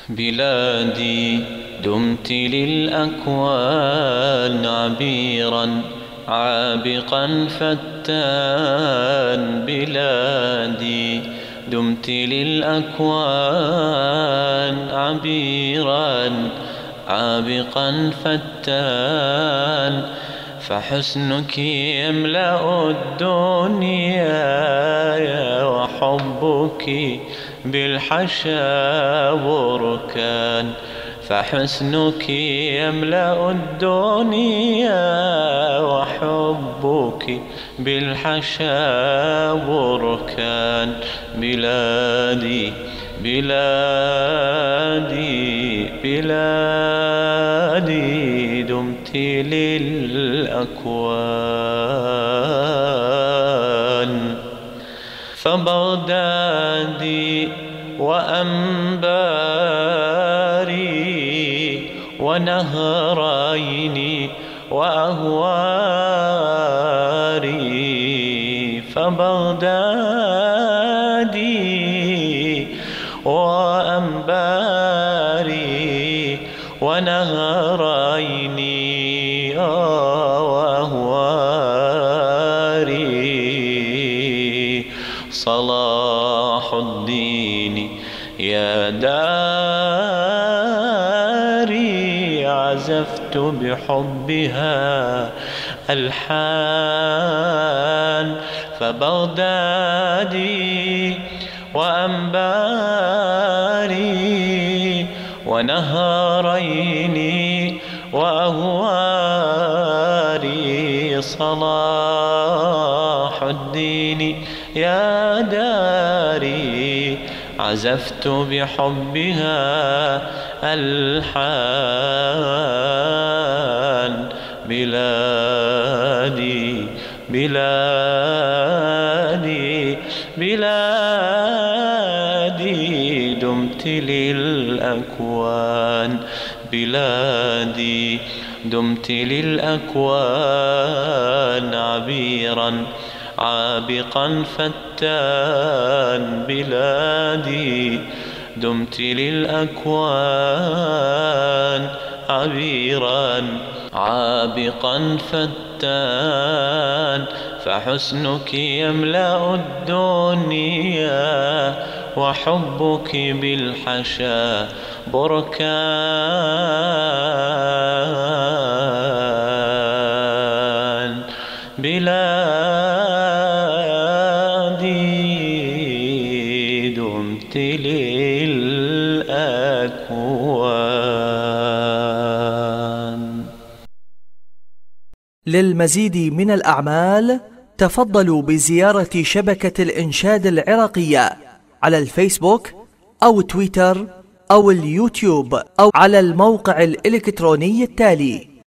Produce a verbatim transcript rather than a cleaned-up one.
بلادي دمت للأكوان عبيرا عابقا فتان. بلادي دمت للأكوان عبيرا عابقا فتان. فحسنك يملأ الدنيا وحبك بالحشا بركان. فحسنك يملأ الدنيا وحبك بالحشا بركان. بلادي بلادي بلادي دمت للأكوان. فبغدادي وأنباري ونهرين وأهواري. فبغدادي وأنباري ونهرين وأهواري. صلاح الدين يا داري عزفت بحبها ألحان. فبغدادي وأنباري ونهرين وأهواري. صلاح الدين يا داري عزفت بحبها ألحان. بلادي بلادي بلادي دمت للأكوان. بلادي دمت للأكوان عبيرا عابقا فتان. بلادي دمت للأكوان عبيرا عابقا فتان. فحسنك يملأ الدنيا وحبك بالحشا بركان. بلادي دمت للأكوان. للمزيد من الأعمال تفضلوا بزيارة شبكة الإنشاد العراقية على الفيسبوك أو تويتر أو اليوتيوب أو على الموقع الإلكتروني التالي